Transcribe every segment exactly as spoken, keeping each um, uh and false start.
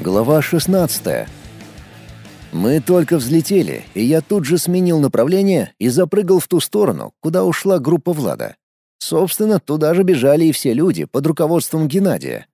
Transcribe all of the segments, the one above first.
Глава шестнадцатая. Мы только взлетели, и я тут же сменил направление и запрыгал в ту сторону, куда ушла группа Влада. Собственно, туда же бежали и все люди под руководством Геннадия.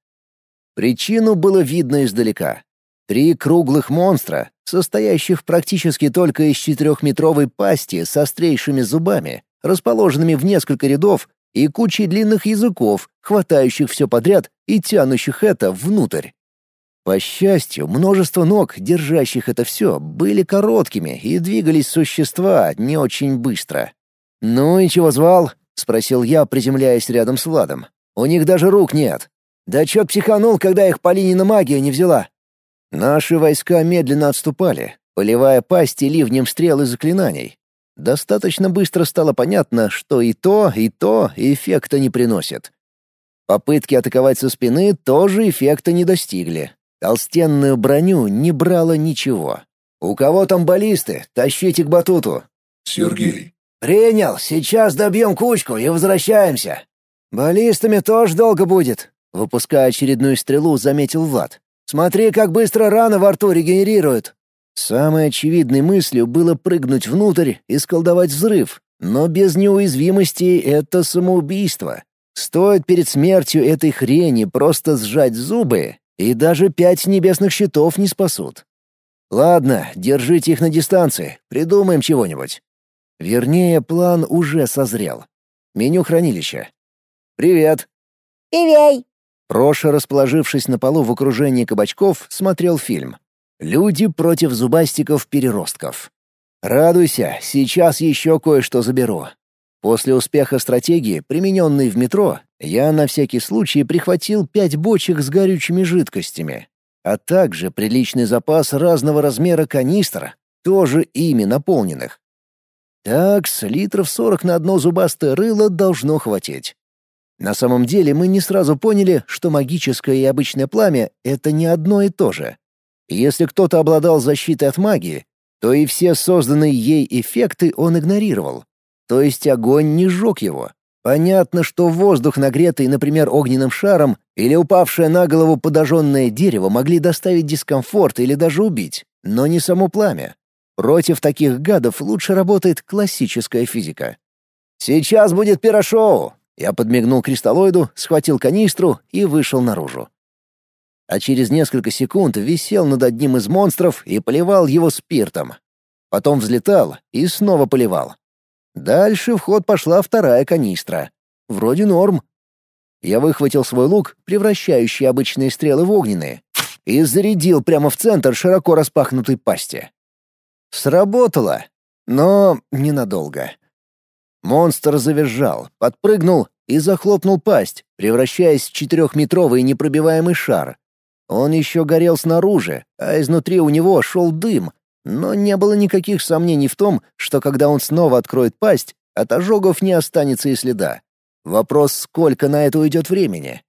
Причину было видно издалека. Три круглых монстра, состоящих практически только из четырехметровой пасти с острейшими зубами, расположенными в несколько рядов, и кучей длинных языков, хватающих все подряд и тянущих это внутрь. По счастью, множество ног, держащих это все, были короткими, и двигались существа не очень быстро. «Ну и чего звал?» — спросил я, приземляясь рядом с Владом. «У них даже рук нет». «Да чё психанул, когда их Полинина магия не взяла?» Наши войска медленно отступали, поливая пасти ливнем стрел и заклинаний. Достаточно быстро стало понятно, что и то, и то эффекта не приносит. Попытки атаковать со спины тоже эффекта не достигли. Толстенную броню не брало ничего. «У кого там баллисты? Тащите к батуту!» «Сергей». «Принял! Сейчас добьем кучку и возвращаемся!» «Баллистами тоже долго будет!» Выпуская очередную стрелу, заметил Влад. «Смотри, как быстро раны во рту регенерируют!» Самой очевидной мыслью было прыгнуть внутрь и сколдовать взрыв, но без неуязвимости это самоубийство. Стоит перед смертью этой хрени просто сжать зубы, и даже пять небесных щитов не спасут. Ладно, держите их на дистанции, придумаем чего-нибудь. Вернее, план уже созрел. Меню хранилища. «Привет!» «Привет!» Проша, расположившись на полу в окружении кабачков, смотрел фильм. «Люди против зубастиков-переростков». «Радуйся, сейчас еще кое-что заберу». После успеха стратегии, примененной в метро, я на всякий случай прихватил пять бочек с горючими жидкостями, а также приличный запас разного размера канистр, тоже ими наполненных. Так, с литров сорок на одно зубастое рыло должно хватить. На самом деле мы не сразу поняли, что магическое и обычное пламя — это не одно и то же. Если кто-то обладал защитой от магии, то и все созданные ей эффекты он игнорировал. То есть огонь не сжег его. Понятно, что воздух, нагретый, например, огненным шаром, или упавшее на голову подожженное дерево могли доставить дискомфорт или даже убить, но не само пламя. Против таких гадов лучше работает классическая физика. «Сейчас будет пирошоу!» Я подмигнул кристаллоиду, схватил канистру и вышел наружу. А через несколько секунд висел над одним из монстров и поливал его спиртом. Потом взлетал и снова поливал. Дальше в ход пошла вторая канистра. Вроде норм. Я выхватил свой лук, превращающий обычные стрелы в огненные, и зарядил прямо в центр широко распахнутой пасти. Сработало, но ненадолго. Монстр завизжал, подпрыгнул и захлопнул пасть, превращаясь в четырехметровый непробиваемый шар. Он еще горел снаружи, а изнутри у него шел дым, но не было никаких сомнений в том, что когда он снова откроет пасть, от ожогов не останется и следа. Вопрос, сколько на это уйдет времени.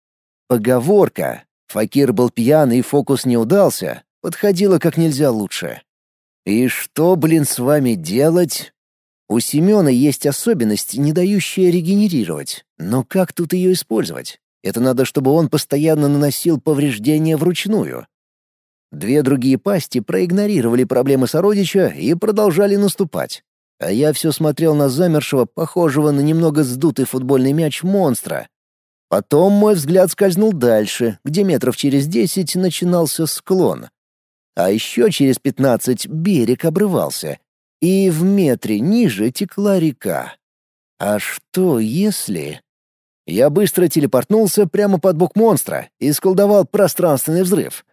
Поговорка «Факир был пьян и фокус не удался» подходила как нельзя лучше. И что, блин, с вами делать? У Семена есть особенность, не дающая регенерировать. Но как тут ее использовать? Это надо, чтобы он постоянно наносил повреждения вручную. Две другие пасти проигнорировали проблемы сородича и продолжали наступать. А я все смотрел на замершего, похожего на немного сдутый футбольный мяч монстра. Потом мой взгляд скользнул дальше, где метров через десять начинался склон. А еще через пятнадцать берег обрывался, и в метре ниже текла река. А что если... Я быстро телепортнулся прямо под бок монстра и сколдовал пространственный взрыв.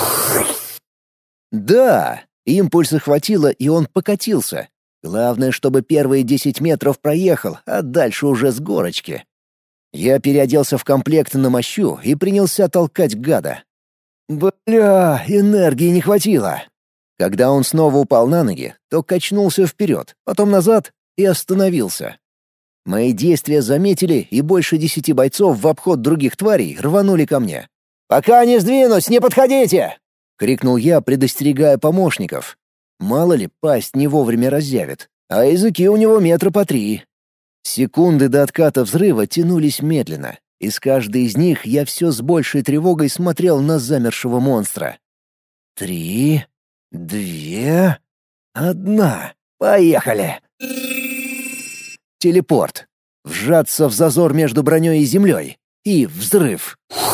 Да, импульса хватило, и он покатился. Главное, чтобы первые десять метров проехал, а дальше уже с горочки. Я переоделся в комплект на мощу и принялся толкать гада. Бля, энергии не хватило. Когда он снова упал на ноги, то качнулся вперед, потом назад и остановился. Мои действия заметили, и больше десяти бойцов в обход других тварей рванули ко мне. «Пока не сдвинусь, не подходите!» — крикнул я, предостерегая помощников. Мало ли, пасть не вовремя разъявит, а языки у него метра по три. Секунды до отката взрыва тянулись медленно, и с каждой из них я все с большей тревогой смотрел на замершего монстра. Три, две, одна. Поехали! Телепорт. Вжаться в зазор между броней и землей. И взрыв.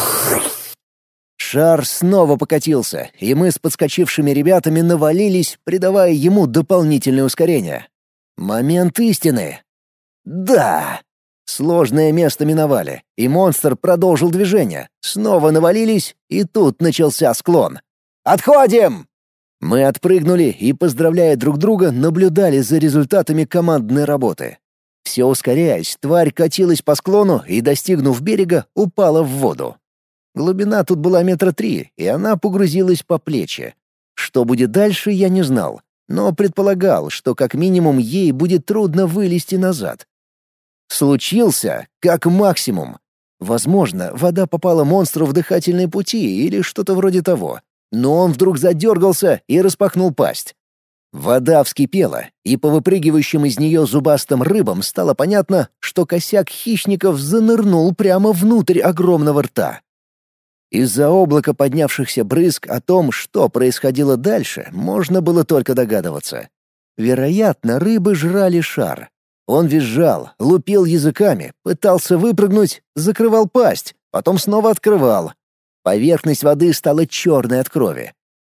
Шар снова покатился, и мы с подскочившими ребятами навалились, придавая ему дополнительное ускорение. Момент истины. Да! Сложное место миновали, и монстр продолжил движение. Снова навалились, и тут начался склон. «Отходим!» Мы отпрыгнули и, поздравляя друг друга, наблюдали за результатами командной работы. Все ускоряясь, тварь катилась по склону и, достигнув берега, упала в воду. Глубина тут была метра три, и она погрузилась по плечи. Что будет дальше, я не знал, но предполагал, что как минимум ей будет трудно вылезти назад. Случился как максимум. Возможно, вода попала монстру в дыхательные пути или что-то вроде того, но он вдруг задергался и распахнул пасть. Вода вскипела, и по выпрыгивающим из нее зубастым рыбам стало понятно, что косяк хищников занырнул прямо внутрь огромного рта. Из-за облака поднявшихся брызг о том, что происходило дальше, можно было только догадываться. Вероятно, рыбы жрали шар. Он визжал, лупил языками, пытался выпрыгнуть, закрывал пасть, потом снова открывал. Поверхность воды стала черной от крови.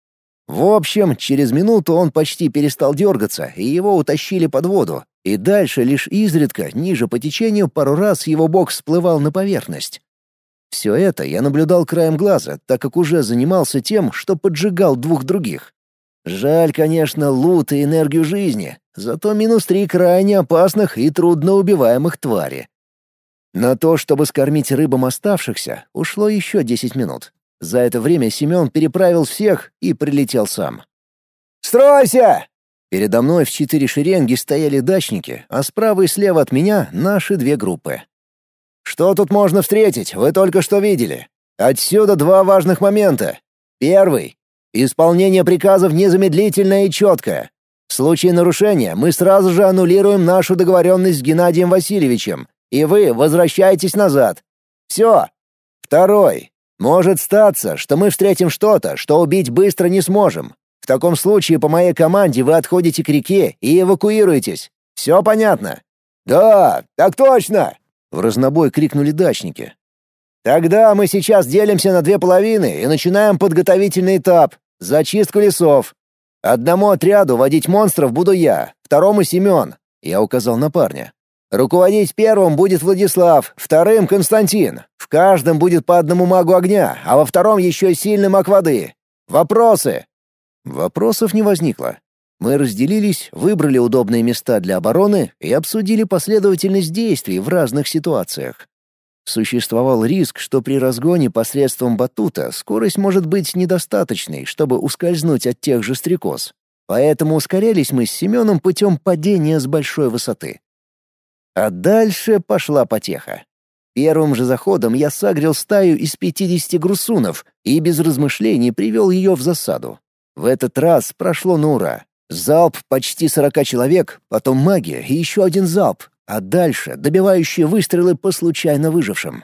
В общем, через минуту он почти перестал дергаться, и его утащили под воду, и дальше лишь изредка, ниже по течению, пару раз его бок всплывал на поверхность. Все это я наблюдал краем глаза, так как уже занимался тем, что поджигал двух других. Жаль, конечно, лут и энергию жизни, зато минус три крайне опасных и трудноубиваемых твари. На то, чтобы скормить рыбам оставшихся, ушло еще десять минут. За это время Семен переправил всех и прилетел сам. «Стройся!» Передо мной в четыре шеренги стояли дачники, а справа и слева от меня наши две группы. «Что тут можно встретить, вы только что видели. Отсюда два важных момента. Первый — исполнение приказов незамедлительное и четкое. В случае нарушения мы сразу же аннулируем нашу договоренность с Геннадием Васильевичем, и вы возвращаетесь назад. Все. Второй. Может статься, что мы встретим что-то, что убить быстро не сможем. В таком случае по моей команде вы отходите к реке и эвакуируетесь. Все понятно?» «Да, так точно!» — в разнобой крикнули дачники. «Тогда мы сейчас делимся на две половины и начинаем подготовительный этап — зачистку лесов. Одному отряду водить монстров буду я, второму — Семен», — я указал на парня. «Руководить первым будет Владислав, вторым — Константин. В каждом будет по одному магу огня, а во втором еще сильный маг воды. Вопросы?» Вопросов не возникло. Мы разделились, выбрали удобные места для обороны и обсудили последовательность действий в разных ситуациях. Существовал риск, что при разгоне посредством батута скорость может быть недостаточной, чтобы ускользнуть от тех же стрекоз. Поэтому ускорялись мы с Семеном путем падения с большой высоты. А дальше пошла потеха. Первым же заходом я сагрил стаю из пятидесяти грусунов и без размышлений привел ее в засаду. В этот раз прошло на ура. Залп почти сорока человек, потом магия и еще один залп, а дальше добивающие выстрелы по случайно выжившим.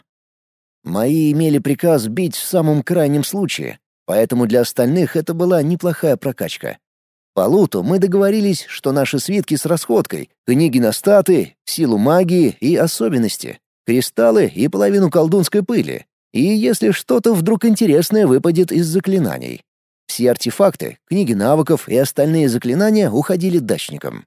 Мои имели приказ бить в самом крайнем случае, поэтому для остальных это была неплохая прокачка. По луту мы договорились, что наши свитки с расходкой, книги на статы, силу магии и особенности, кристаллы и половину колдунской пыли, и если что-то вдруг интересное выпадет из заклинаний. Все артефакты, книги навыков и остальные заклинания уходили дачникам.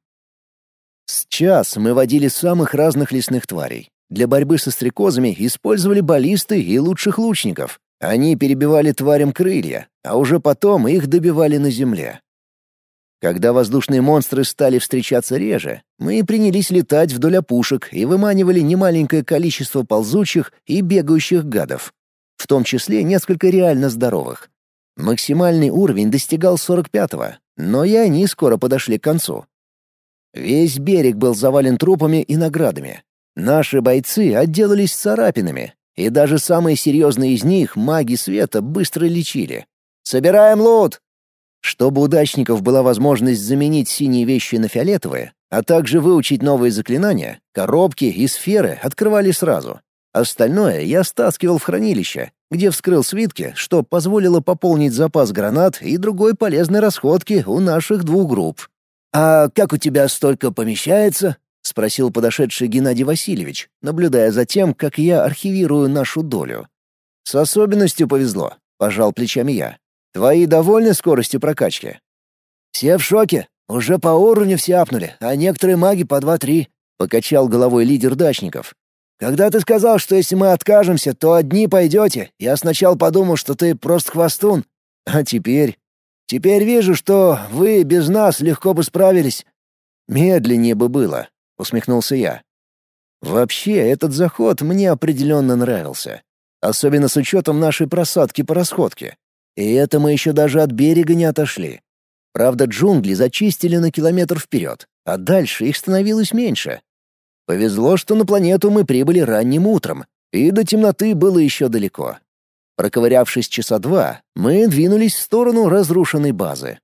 С час мы водили самых разных лесных тварей. Для борьбы со стрекозами использовали баллисты и лучших лучников. Они перебивали тварям крылья, а уже потом их добивали на земле. Когда воздушные монстры стали встречаться реже, мы принялись летать вдоль опушек и выманивали немаленькое количество ползучих и бегающих гадов, в том числе несколько реально здоровых. Максимальный уровень достигал сорок пятого, но и они скоро подошли к концу. Весь берег был завален трупами и наградами. Наши бойцы отделались царапинами, и даже самые серьезные из них маги света быстро лечили. «Собираем лут!» Чтобы у дачников была возможность заменить синие вещи на фиолетовые, а также выучить новые заклинания, коробки и сферы открывали сразу. Остальное я стаскивал в хранилище, где вскрыл свитки, что позволило пополнить запас гранат и другой полезной расходки у наших двух групп. «А как у тебя столько помещается?» — спросил подошедший Геннадий Васильевич, наблюдая за тем, как я архивирую нашу долю. «С особенностью повезло», — пожал плечами я. «Твои довольны скоростью прокачки?» «Все в шоке. Уже по уровню все апнули, а некоторые маги по два-три», — покачал головой лидер дачников. «Когда ты сказал, что если мы откажемся, то одни пойдете, я сначала подумал, что ты просто хвостун. А теперь? Теперь вижу, что вы без нас легко бы справились». «Медленнее бы было», — усмехнулся я. «Вообще, этот заход мне определенно нравился. Особенно с учетом нашей просадки по расходке. И это мы еще даже от берега не отошли. Правда, джунгли зачистили на километр вперед, а дальше их становилось меньше. Повезло, что на планету мы прибыли ранним утром, и до темноты было еще далеко. Проковырявшись часа два, мы двинулись в сторону разрушенной базы.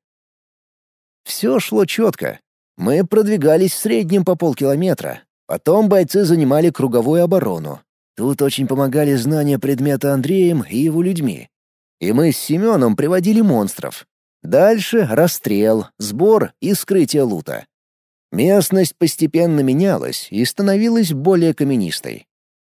Все шло четко. Мы продвигались в среднем по полкилометра. Потом бойцы занимали круговую оборону. Тут очень помогали знания предмета Андреем и его людьми. И мы с Семеном приводили монстров. Дальше расстрел, сбор и скрытие лута. Местность постепенно менялась и становилась более каменистой.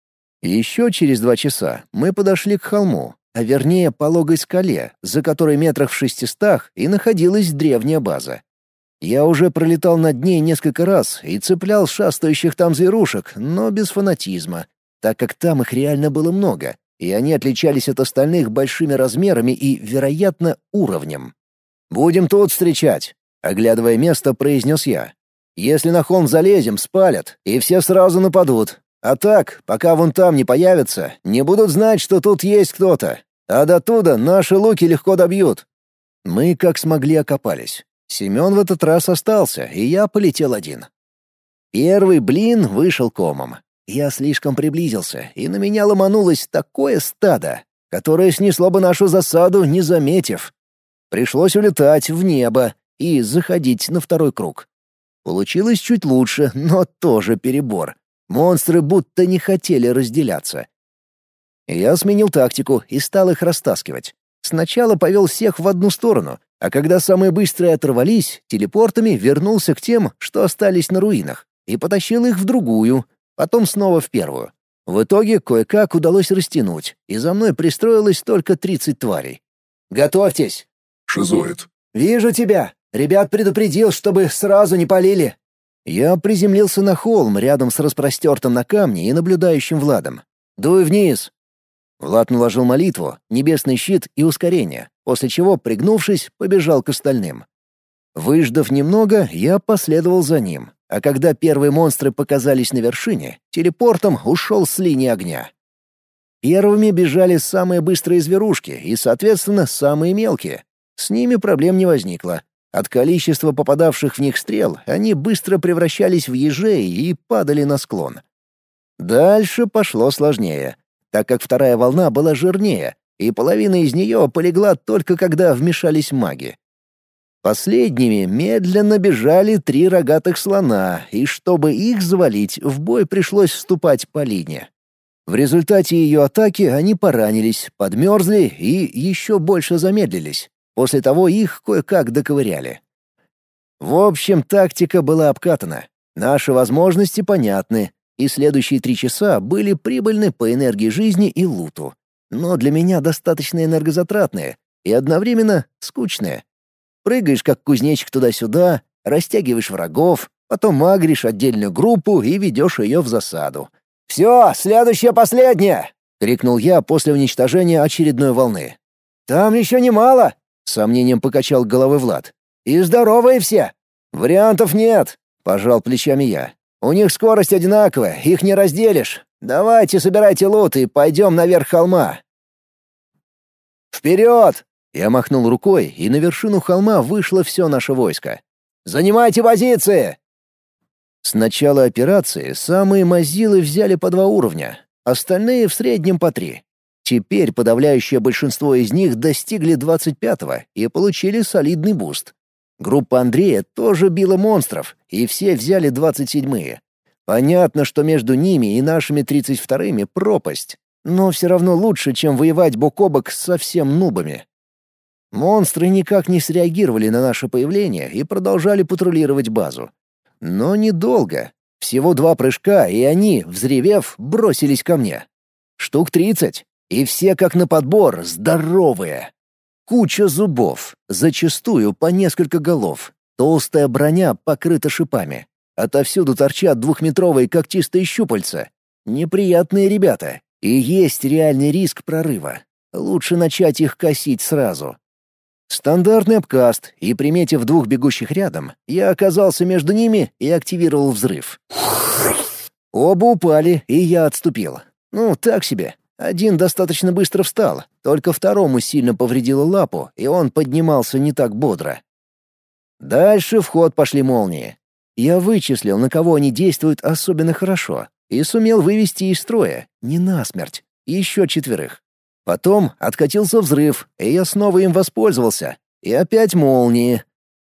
Еще через два часа мы подошли к холму, а вернее пологой скале, за которой метрах в шестистах и находилась древняя база. Я уже пролетал над ней несколько раз и цеплял шастающих там зверушек, но без фанатизма, так как там их реально было много, и они отличались от остальных большими размерами и, вероятно, уровнем. «Будем тут встречать», — оглядывая место, произнес я. «Если на холм залезем, спалят, и все сразу нападут. А так, пока вон там не появятся, не будут знать, что тут есть кто-то. А до туда наши луки легко добьют». Мы как смогли окопались. Семен в этот раз остался, и я полетел один. Первый блин вышел комом. Я слишком приблизился, и на меня ломанулось такое стадо, которое снесло бы нашу засаду, не заметив. Пришлось улетать в небо и заходить на второй круг. Получилось чуть лучше, но тоже перебор. Монстры будто не хотели разделяться. Я сменил тактику и стал их растаскивать. Сначала повел всех в одну сторону, а когда самые быстрые оторвались, телепортами вернулся к тем, что остались на руинах, и потащил их в другую, потом снова в первую. В итоге кое-как удалось растянуть, и за мной пристроилось только тридцать тварей. «Готовьтесь!» «Шизоид». «Вижу тебя! Ребят предупредил, чтобы сразу не полили!» Я приземлился на холм рядом с распростертым на камне и наблюдающим Владом. «Дуй вниз!» Влад наложил молитву, небесный щит и ускорение, после чего, пригнувшись, побежал к остальным. Выждав немного, я последовал за ним, а когда первые монстры показались на вершине, телепортом ушел с линии огня. Первыми бежали самые быстрые зверушки и, соответственно, самые мелкие. С ними проблем не возникло. От количества попадавших в них стрел они быстро превращались в ежей и падали на склон. Дальше пошло сложнее, так как вторая волна была жирнее, и половина из нее полегла только когда вмешались маги. Последними медленно бежали три рогатых слона, и чтобы их завалить, в бой пришлось вступать по линии. В результате ее атаки они поранились, подмерзли и еще больше замедлились. После того их кое-как доковыряли. В общем, тактика была обкатана. Наши возможности понятны, и следующие три часа были прибыльны по энергии жизни и луту. Но для меня достаточно энергозатратные и одновременно скучные. Прыгаешь как кузнечик туда-сюда, растягиваешь врагов, потом агришь отдельную группу и ведешь ее в засаду. «Все, следующее последнее!» — крикнул я после уничтожения очередной волны. «Там еще немало!» — с сомнением покачал головой Влад. «И здоровые все!» «Вариантов нет!» — пожал плечами я. «У них скорость одинаковая, их не разделишь. Давайте собирайте лут и пойдем наверх холма». «Вперед!» — я махнул рукой, и на вершину холма вышло все наше войско. «Занимайте позиции!» С начала операции самые мазилы взяли по два уровня, остальные в среднем по три. Теперь подавляющее большинство из них достигли двадцать пятого и получили солидный буст. Группа Андрея тоже била монстров, и все взяли двадцать седьмые. Понятно, что между ними и нашими тридцать вторыми пропасть, но все равно лучше, чем воевать бок о бок с совсем нубами. Монстры никак не среагировали на наше появление и продолжали патрулировать базу. Но недолго. Всего два прыжка, и они, взревев, бросились ко мне. Штук тридцать, и все как на подбор, здоровые. Куча зубов, зачастую по несколько голов. Толстая броня покрыта шипами. Отовсюду торчат двухметровые когтистые щупальца. Неприятные ребята, и есть реальный риск прорыва. Лучше начать их косить сразу. Стандартный обкаст, и, приметив двух бегущих рядом, я оказался между ними и активировал взрыв. Оба упали, и я отступил. Ну, так себе. Один достаточно быстро встал, только второму сильно повредило лапу, и он поднимался не так бодро. Дальше в ход пошли молнии. Я вычислил, на кого они действуют особенно хорошо, и сумел вывести из строя, не насмерть, еще четверых. Потом откатился взрыв, и я снова им воспользовался. И опять молнии.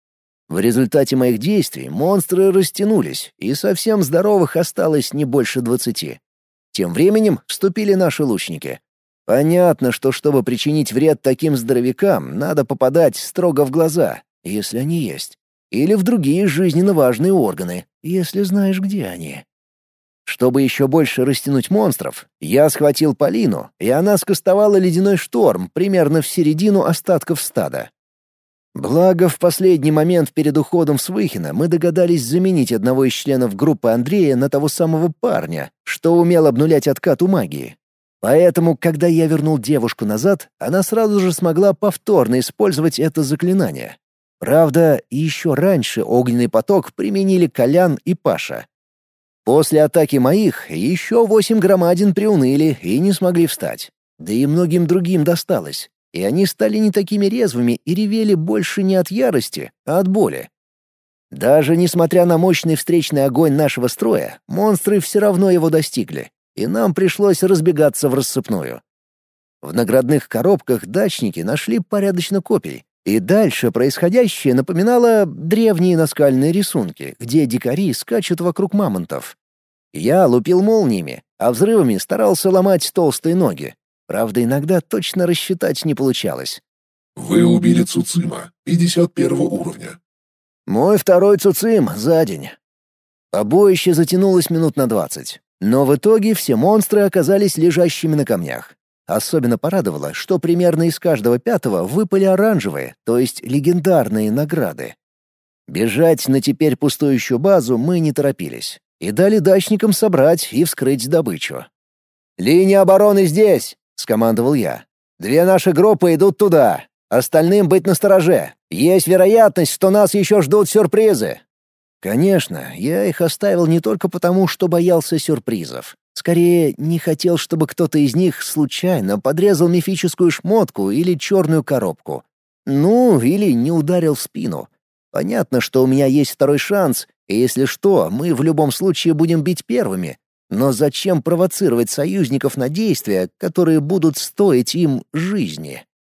В результате моих действий монстры растянулись, и совсем здоровых осталось не больше двадцати. Тем временем вступили наши лучники. Понятно, что чтобы причинить вред таким здоровякам, надо попадать строго в глаза, если они есть, или в другие жизненно важные органы, если знаешь, где они. Чтобы еще больше растянуть монстров, я схватил Полину, и она скостовала ледяной шторм примерно в середину остатков стада. Благо, в последний момент перед уходом с Выхина мы догадались заменить одного из членов группы Андрея на того самого парня, что умел обнулять откат у магии. Поэтому, когда я вернул девушку назад, она сразу же смогла повторно использовать это заклинание. Правда, еще раньше огненный поток применили Колян и Паша. После атаки моих еще восемь громадин приуныли и не смогли встать. Да и многим другим досталось. И они стали не такими резвыми и ревели больше не от ярости, а от боли. Даже несмотря на мощный встречный огонь нашего строя, монстры все равно его достигли, и нам пришлось разбегаться в рассыпную. В наградных коробках дачники нашли порядочно копий, и дальше происходящее напоминало древние наскальные рисунки, где дикари скачут вокруг мамонтов. Я лупил молниями, а взрывами старался ломать толстые ноги. Правда, иногда точно рассчитать не получалось. Вы убили Цуцима, пятьдесят первого уровня. Мой второй Цуцим за день. Побоище затянулось минут на двадцать, но в итоге все монстры оказались лежащими на камнях. Особенно порадовало, что примерно из каждого пятого выпали оранжевые, то есть легендарные награды. Бежать на теперь пустующую базу мы не торопились и дали дачникам собрать и вскрыть добычу. «Линия обороны здесь!» — скомандовал я. «Две наши группы идут туда. Остальным быть настороже. Есть вероятность, что нас еще ждут сюрпризы». Конечно, я их оставил не только потому, что боялся сюрпризов. Скорее, не хотел, чтобы кто-то из них случайно подрезал мифическую шмотку или черную коробку. Ну, или не ударил в спину. Понятно, что у меня есть второй шанс, и если что, мы в любом случае будем бить первыми. Но зачем провоцировать союзников на действия, которые будут стоить им жизни?